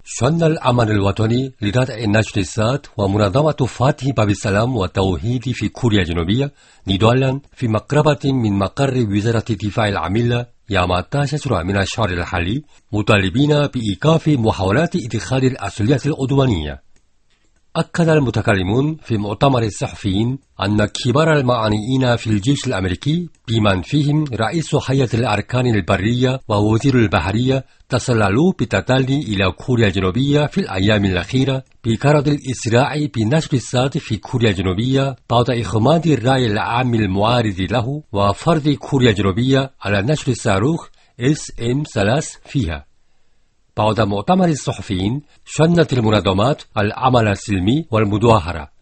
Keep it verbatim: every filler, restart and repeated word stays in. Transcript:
شن العمل الوطني لردع النشر السات ومنظمة فاتح باب السلام والتوحيد في كوريا الجنوبية ندوالا في مقربة من مقر وزارة الدفاع العاملة يوم التاسع من الشهر الحالي مطالبين بإيقاف محاولات إدخال الأسلحة العدوانية. أكد المتكلمون في مؤتمر الصحفيين أن كبار المعنيين في الجيش الأمريكي بمن فيهم رئيس هيئة الأركان البرية ووزير البحرية تسللوا بالتدلي إلى كوريا الجنوبية في الأيام الأخيرة بغرض الإسراع بنشر الساد في كوريا الجنوبية بعد إخماد الرأي العام المعارض له وفرض كوريا الجنوبية على نشر الصاروخ إس إم ثلاثة فيها. بعد مؤتمر الصحفيين شنت المنظمات العمل السلمي والمظاهرة